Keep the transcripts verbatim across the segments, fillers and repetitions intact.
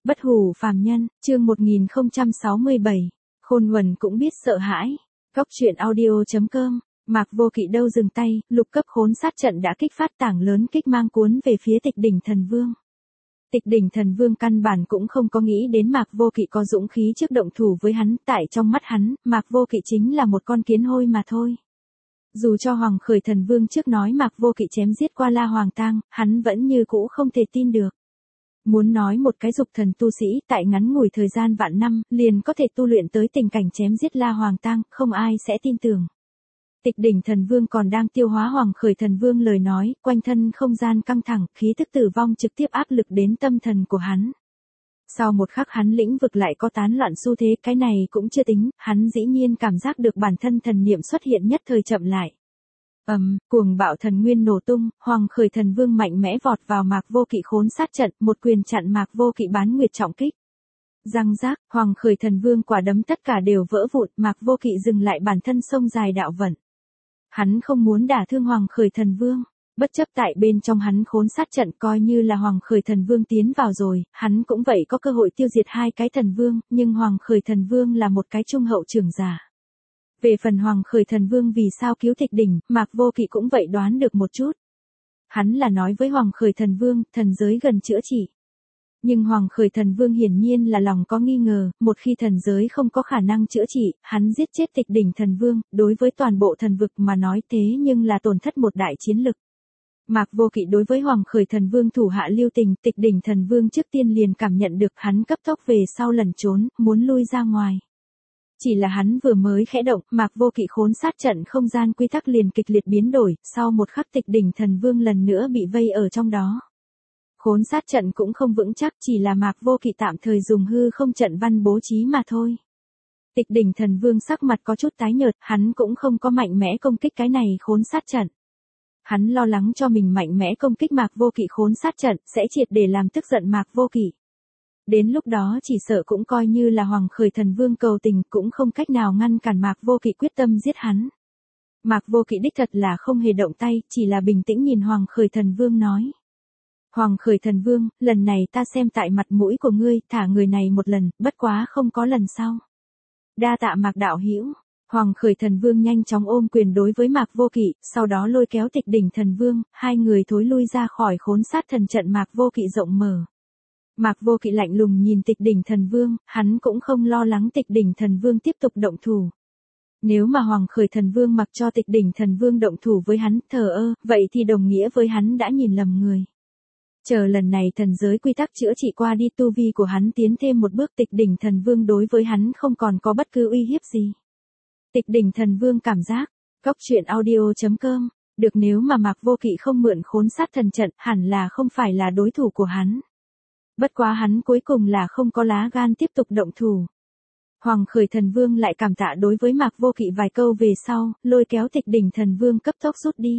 Bất hủ phàm nhân, chương một nghìn không trăm sáu mươi bảy. Khôn Huẩn cũng biết sợ hãi. Góc truyện audio chấm com. Mạc Vô Kỵ đâu dừng tay, lục cấp khốn sát trận đã kích phát tảng lớn kích mang cuốn về phía Tịch Đỉnh Thần Vương. Tịch Đỉnh Thần Vương căn bản cũng không có nghĩ đến Mạc Vô Kỵ có dũng khí trước động thủ với hắn, tại trong mắt hắn, Mạc Vô Kỵ chính là một con kiến hôi mà thôi. Dù cho Hoàng Khởi Thần Vương trước nói Mạc Vô Kỵ chém giết qua La Hoàng Tang, hắn vẫn như cũ không thể tin được. Muốn nói một cái dục thần tu sĩ tại ngắn ngủi thời gian vạn năm, liền có thể tu luyện tới tình cảnh chém giết La Hoàng Tang, không ai sẽ tin tưởng. Tịch Đỉnh Thần Vương còn đang tiêu hóa Hoàng Khởi Thần Vương lời nói, quanh thân không gian căng thẳng, khí tức tử vong trực tiếp áp lực đến tâm thần của hắn. Sau một khắc hắn lĩnh vực lại có tán loạn xu thế, cái này cũng chưa tính, hắn dĩ nhiên cảm giác được bản thân thần niệm xuất hiện nhất thời chậm lại. Ầm, um, cuồng bạo thần nguyên nổ tung, Hoàng Khởi Thần Vương mạnh mẽ vọt vào Mạc Vô Kỵ khốn sát trận, một quyền chặn Mạc Vô Kỵ bán nguyệt trọng kích. Răng rác, Hoàng Khởi Thần Vương quả đấm tất cả đều vỡ vụn, Mạc Vô Kỵ dừng lại bản thân sông dài đạo vận. Hắn không muốn đả thương Hoàng Khởi Thần Vương, bất chấp tại bên trong hắn khốn sát trận, coi như là Hoàng Khởi Thần Vương tiến vào rồi, hắn cũng vậy có cơ hội tiêu diệt hai cái thần vương, nhưng Hoàng Khởi Thần Vương là một cái trung hậu trưởng giả. Về phần Hoàng Khởi Thần Vương vì sao cứu Tịch Đỉnh, Mạc Vô Kỵ cũng vậy đoán được một chút. Hắn là nói với Hoàng Khởi Thần Vương, thần giới gần chữa trị. Nhưng Hoàng Khởi Thần Vương hiển nhiên là lòng có nghi ngờ, một khi thần giới không có khả năng chữa trị, hắn giết chết Tịch Đỉnh Thần Vương, đối với toàn bộ thần vực mà nói thế nhưng là tổn thất một đại chiến lực. Mạc Vô Kỵ đối với Hoàng Khởi Thần Vương thủ hạ lưu tình, Tịch Đỉnh Thần Vương trước tiên liền cảm nhận được, hắn cấp tốc về sau lẩn trốn, muốn lui ra ngoài. Chỉ là hắn vừa mới khẽ động, Mạc Vô Kỵ khốn sát trận không gian quy tắc liền kịch liệt biến đổi, sau một khắc Tịch Đỉnh Thần Vương lần nữa bị vây ở trong đó. Khốn sát trận cũng không vững chắc, chỉ là Mạc Vô Kỵ tạm thời dùng hư không trận văn bố trí mà thôi. Tịch Đỉnh Thần Vương sắc mặt có chút tái nhợt, hắn cũng không có mạnh mẽ công kích cái này khốn sát trận. Hắn lo lắng cho mình mạnh mẽ công kích Mạc Vô Kỵ khốn sát trận, sẽ triệt để làm tức giận Mạc Vô Kỵ. Đến lúc đó chỉ sợ cũng coi như là Hoàng Khởi Thần Vương cầu tình, cũng không cách nào ngăn cản Mạc Vô Kỵ quyết tâm giết hắn. Mạc Vô Kỵ đích thật là không hề động tay, chỉ là bình tĩnh nhìn Hoàng Khởi Thần Vương nói. Hoàng Khởi Thần Vương, lần này ta xem tại mặt mũi của ngươi, thả người này một lần, bất quá không có lần sau. Đa tạ Mạc đạo hữu. Hoàng Khởi Thần Vương nhanh chóng ôm quyền đối với Mạc Vô Kỵ, sau đó lôi kéo Tịch Đỉnh Thần Vương, hai người thối lui ra khỏi khốn sát thần trận Mạc Vô Kỵ rộng mở. Mạc Vô Kỵ lạnh lùng nhìn Tịch Đỉnh Thần Vương, hắn cũng không lo lắng Tịch Đỉnh Thần Vương tiếp tục động thủ. Nếu mà Hoàng Khởi Thần Vương mặc cho Tịch Đỉnh Thần Vương động thủ với hắn, thờ ơ, vậy thì đồng nghĩa với hắn đã nhìn lầm người. Chờ lần này thần giới quy tắc chữa trị qua đi, tu vi của hắn tiến thêm một bước, Tịch Đỉnh Thần Vương đối với hắn không còn có bất cứ uy hiếp gì. Tịch Đỉnh Thần Vương cảm giác, góc truyện audio chấm com, được nếu mà Mạc Vô Kỵ không mượn khốn sát thần trận, hẳn là không phải là đối thủ của hắn. Bất quá hắn cuối cùng là không có lá gan tiếp tục động thủ. Hoàng Khởi Thần Vương lại cảm tạ đối với Mạc Vô Kỵ vài câu về sau, lôi kéo Tịch Đỉnh Thần Vương cấp tốc rút đi.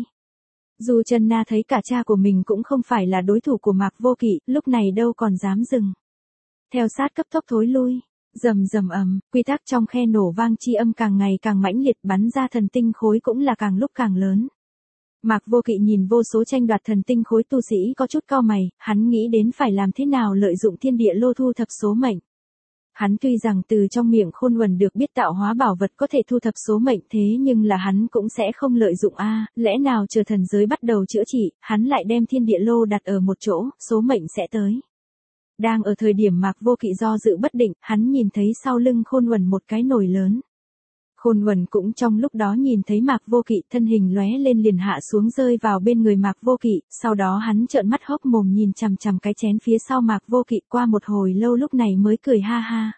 Dù Trần Na thấy cả cha của mình cũng không phải là đối thủ của Mạc Vô Kỵ, lúc này đâu còn dám dừng. Theo sát cấp tốc thối lui, rầm rầm ầm, quy tắc trong khe nổ vang chi âm càng ngày càng mãnh liệt, bắn ra thần tinh khối cũng là càng lúc càng lớn. Mạc Vô Kỵ nhìn vô số tranh đoạt thần tinh khối tu sĩ có chút cau mày, hắn nghĩ đến phải làm thế nào lợi dụng thiên địa lô thu thập số mệnh. Hắn tuy rằng từ trong miệng Khôn Huẩn được biết tạo hóa bảo vật có thể thu thập số mệnh, thế nhưng là hắn cũng sẽ không lợi dụng a, à, lẽ nào chờ thần giới bắt đầu chữa trị, hắn lại đem thiên địa lô đặt ở một chỗ, số mệnh sẽ tới. Đang ở thời điểm Mạc Vô Kỵ do dự bất định, hắn nhìn thấy sau lưng Khôn Huẩn một cái nồi lớn. Khôn Huẩn cũng trong lúc đó nhìn thấy Mạc Vô Kỵ, thân hình lóe lên liền hạ xuống rơi vào bên người Mạc Vô Kỵ, sau đó hắn trợn mắt hốc mồm nhìn chằm chằm cái chén phía sau Mạc Vô Kỵ, qua một hồi lâu lúc này mới cười ha ha.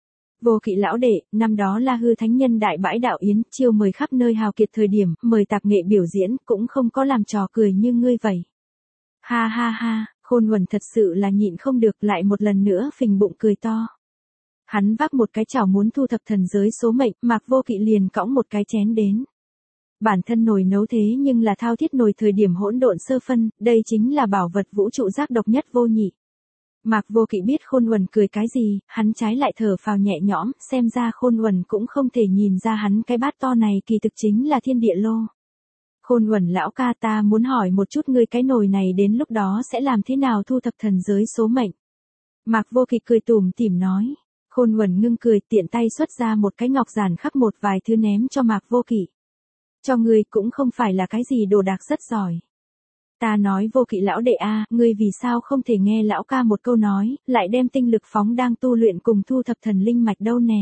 Vô Kỵ lão đệ, năm đó La Hư Thánh Nhân đại bãi đạo yến, chiêu mời khắp nơi hào kiệt thời điểm, mời tạp nghệ biểu diễn, cũng không có làm trò cười như ngươi vậy. Ha ha ha, Khôn Huẩn thật sự là nhịn không được, lại một lần nữa phình bụng cười to. Hắn vác một cái chảo muốn thu thập thần giới số mệnh, Mạc Vô Kỵ liền cõng một cái chén đến. Bản thân nồi nấu thế nhưng là thao thiết nồi thời điểm hỗn độn sơ phân, đây chính là bảo vật vũ trụ giác độc nhất vô nhị. Mạc Vô Kỵ biết Khôn Huẩn cười cái gì, hắn trái lại thở phào nhẹ nhõm, xem ra Khôn Huẩn cũng không thể nhìn ra hắn cái bát to này kỳ thực chính là thiên địa lô. Khôn Huẩn lão ca, ta muốn hỏi một chút ngươi, cái nồi này đến lúc đó sẽ làm thế nào thu thập thần giới số mệnh? Mạc Vô Kỵ cười tủm tỉm nói. Khôn Uẩn ngưng cười, tiện tay xuất ra một cái ngọc giản khắc một vài thứ ném cho Mạc Vô Kỵ. Cho ngươi cũng không phải là cái gì đồ đạc rất giỏi. Ta nói Vô Kỵ lão đệ a, ngươi vì sao không thể nghe lão ca một câu nói, lại đem tinh lực phóng đang tu luyện cùng thu thập thần linh mạch đâu nè.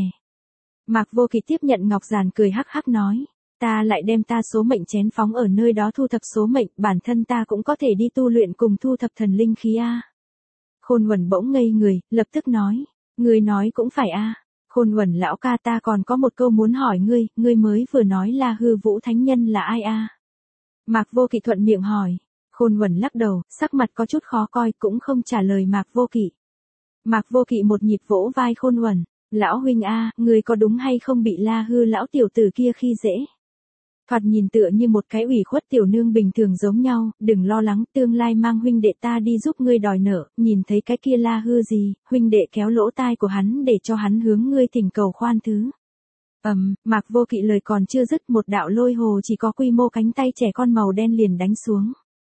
Mạc Vô Kỵ tiếp nhận ngọc giản cười hắc hắc nói, ta lại đem ta số mệnh chén phóng ở nơi đó thu thập số mệnh, bản thân ta cũng có thể đi tu luyện cùng thu thập thần linh khí a. Khôn Uẩn bỗng ngây người, lập tức nói, ngươi nói cũng phải a. Khôn Uẩn lão ca, ta còn có một câu muốn hỏi ngươi, ngươi mới vừa nói là Hư Vũ Thánh Nhân là ai a? Mạc Vô Kỵ thuận miệng hỏi. Khôn Uẩn lắc đầu, sắc mặt có chút khó coi, cũng không trả lời Mạc Vô Kỵ. Mạc Vô Kỵ một nhịp vỗ vai Khôn Uẩn, lão huynh a, ngươi có đúng hay không bị La Hư lão tiểu tử kia khi dễ? Thoạt nhìn tựa như một cái ủy khuất tiểu nương bình thường giống nhau, đừng lo lắng, tương lai mang huynh đệ ta đi giúp ngươi đòi nợ, nhìn thấy cái kia La Hư gì, huynh đệ kéo lỗ tai của hắn để cho hắn hướng ngươi thỉnh cầu khoan thứ. Ầm, um, Mạc Vô Kỵ lời còn chưa dứt, một đạo lôi hồ chỉ có quy mô cánh tay trẻ con màu đen liền đánh xuống.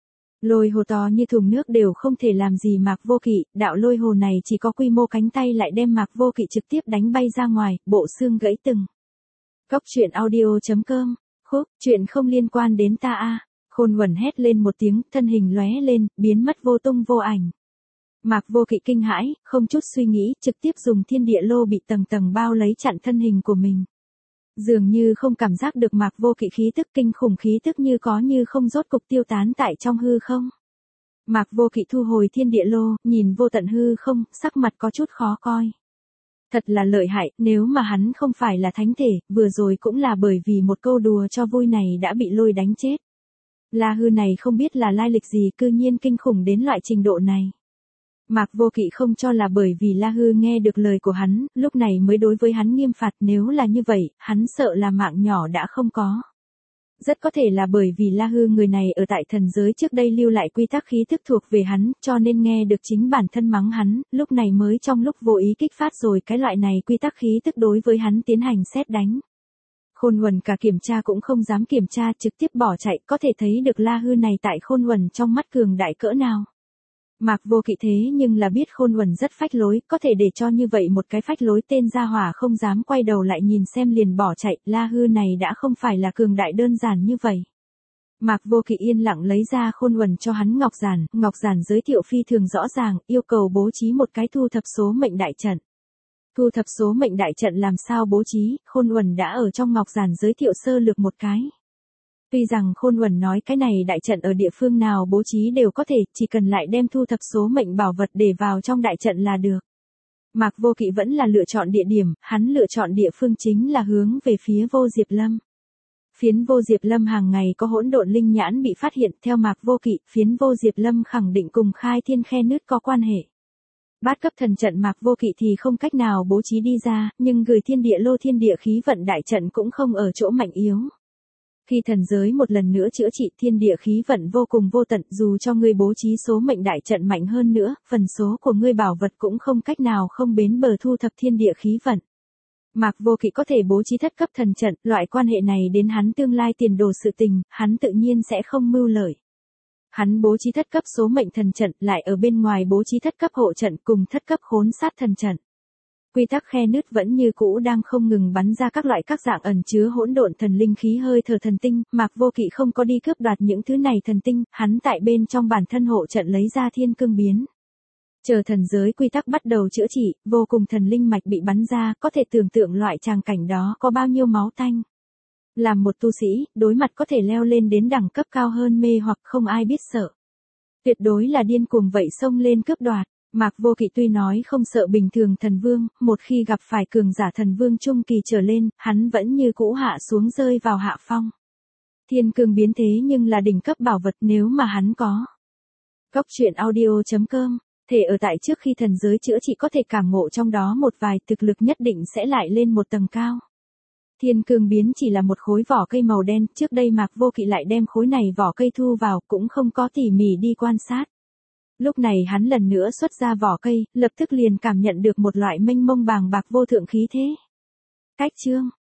Lôi hồ to như thùng nước đều không thể làm gì Mạc Vô Kỵ, đạo lôi hồ này chỉ có quy mô cánh tay lại đem Mạc Vô Kỵ trực tiếp đánh bay ra ngoài, bộ xương gãy từng. Cốc truyện audio chấm com. Khúc, chuyện không liên quan đến ta a. Khôn Uẩn hét lên một tiếng, thân hình lóe lên, biến mất vô tung vô ảnh. Mạc Vô Kỵ kinh hãi, không chút suy nghĩ, trực tiếp dùng thiên địa lô bị tầng tầng bao lấy chặn thân hình của mình. Dường như không cảm giác được Mạc Vô Kỵ khí tức kinh khủng, khí tức như có như không rốt cục tiêu tán tại trong hư không. Mạc Vô Kỵ thu hồi thiên địa lô, nhìn vô tận hư không, sắc mặt có chút khó coi. Thật là lợi hại, nếu mà hắn không phải là thánh thể, vừa rồi cũng là bởi vì một câu đùa cho vui này đã bị lôi đánh chết. La Hư này không biết là lai lịch gì, cư nhiên kinh khủng đến loại trình độ này. Mạc Vô Kỵ không cho là bởi vì La Hư nghe được lời của hắn, lúc này mới đối với hắn nghiêm phạt, nếu là như vậy, hắn sợ là mạng nhỏ đã không có. Rất có thể là bởi vì La Hư người này ở tại thần giới trước đây lưu lại quy tắc khí thức thuộc về hắn, cho nên nghe được chính bản thân mắng hắn, lúc này mới trong lúc vô ý kích phát rồi cái loại này quy tắc khí thức đối với hắn tiến hành xét đánh. Khôn Uẩn cả kiểm tra cũng không dám kiểm tra, trực tiếp bỏ chạy, có thể thấy được La Hư này tại Khôn Uẩn trong mắt cường đại cỡ nào. Mạc Vô Kỵ thế nhưng là biết Khôn Uẩn rất phách lối, có thể để cho như vậy một cái phách lối tên gia hỏa không dám quay đầu lại nhìn xem liền bỏ chạy, La Hư này đã không phải là cường đại đơn giản như vậy. Mạc Vô Kỵ yên lặng lấy ra Khôn Uẩn cho hắn ngọc giản, ngọc giản giới thiệu phi thường rõ ràng, yêu cầu bố trí một cái thu thập số mệnh đại trận. Thu thập số mệnh đại trận làm sao bố trí, Khôn Uẩn đã ở trong ngọc giản giới thiệu sơ lược một cái. Tuy rằng Khôn Uẩn nói cái này đại trận ở địa phương nào bố trí đều có thể, chỉ cần lại đem thu thập số mệnh bảo vật để vào trong đại trận là được. Mạc Vô Kỵ vẫn là lựa chọn địa điểm, hắn lựa chọn địa phương chính là hướng về phía Vô Diệp Lâm. Phiến Vô Diệp Lâm hàng ngày có hỗn độn linh nhãn bị phát hiện, theo Mạc Vô Kỵ, phiến Vô Diệp Lâm khẳng định cùng khai thiên khe nứt có quan hệ. Bát cấp thần trận Mạc Vô Kỵ thì không cách nào bố trí đi ra, nhưng gửi thiên địa lô thiên địa khí vận đại trận cũng không ở chỗ mạnh yếu. Khi thần giới một lần nữa chữa trị, thiên địa khí vận vô cùng vô tận, dù cho ngươi bố trí số mệnh đại trận mạnh hơn nữa, phần số của ngươi bảo vật cũng không cách nào không bến bờ thu thập thiên địa khí vận. Mạc Vô Kỵ có thể bố trí thất cấp thần trận, loại quan hệ này đến hắn tương lai tiền đồ sự tình, hắn tự nhiên sẽ không mưu lợi. Hắn bố trí thất cấp số mệnh thần trận, lại ở bên ngoài bố trí thất cấp hộ trận cùng thất cấp khốn sát thần trận. Quy tắc khe nứt vẫn như cũ đang không ngừng bắn ra các loại các dạng ẩn chứa hỗn độn thần linh khí hơi thở thần tinh, Mạc Vô Kỵ không có đi cướp đoạt những thứ này thần tinh, hắn tại bên trong bản thân hộ trận lấy ra thiên cương biến. Chờ thần giới quy tắc bắt đầu chữa trị, vô cùng thần linh mạch bị bắn ra, có thể tưởng tượng loại tràng cảnh đó có bao nhiêu máu tanh. Làm một tu sĩ, đối mặt có thể leo lên đến đẳng cấp cao hơn mê hoặc không ai biết sợ. Tuyệt đối là điên cuồng vậy xông lên cướp đoạt. Mạc Vô Kỵ tuy nói không sợ bình thường thần vương, một khi gặp phải cường giả thần vương trung kỳ trở lên, hắn vẫn như cũ hạ xuống rơi vào hạ phong. Thiên cương biến thế nhưng là đỉnh cấp bảo vật nếu mà hắn có. Cốc truyện audio chấm com, thể ở tại trước khi thần giới chữa trị có thể cảm ngộ trong đó một vài thực lực nhất định sẽ lại lên một tầng cao. Thiên cương biến chỉ là một khối vỏ cây màu đen, trước đây Mạc Vô Kỵ lại đem khối này vỏ cây thu vào, cũng không có tỉ mỉ đi quan sát. Lúc này hắn lần nữa xuất ra vỏ cây, lập tức liền cảm nhận được một loại mênh mông bàng bạc vô thượng khí thế. Cách chương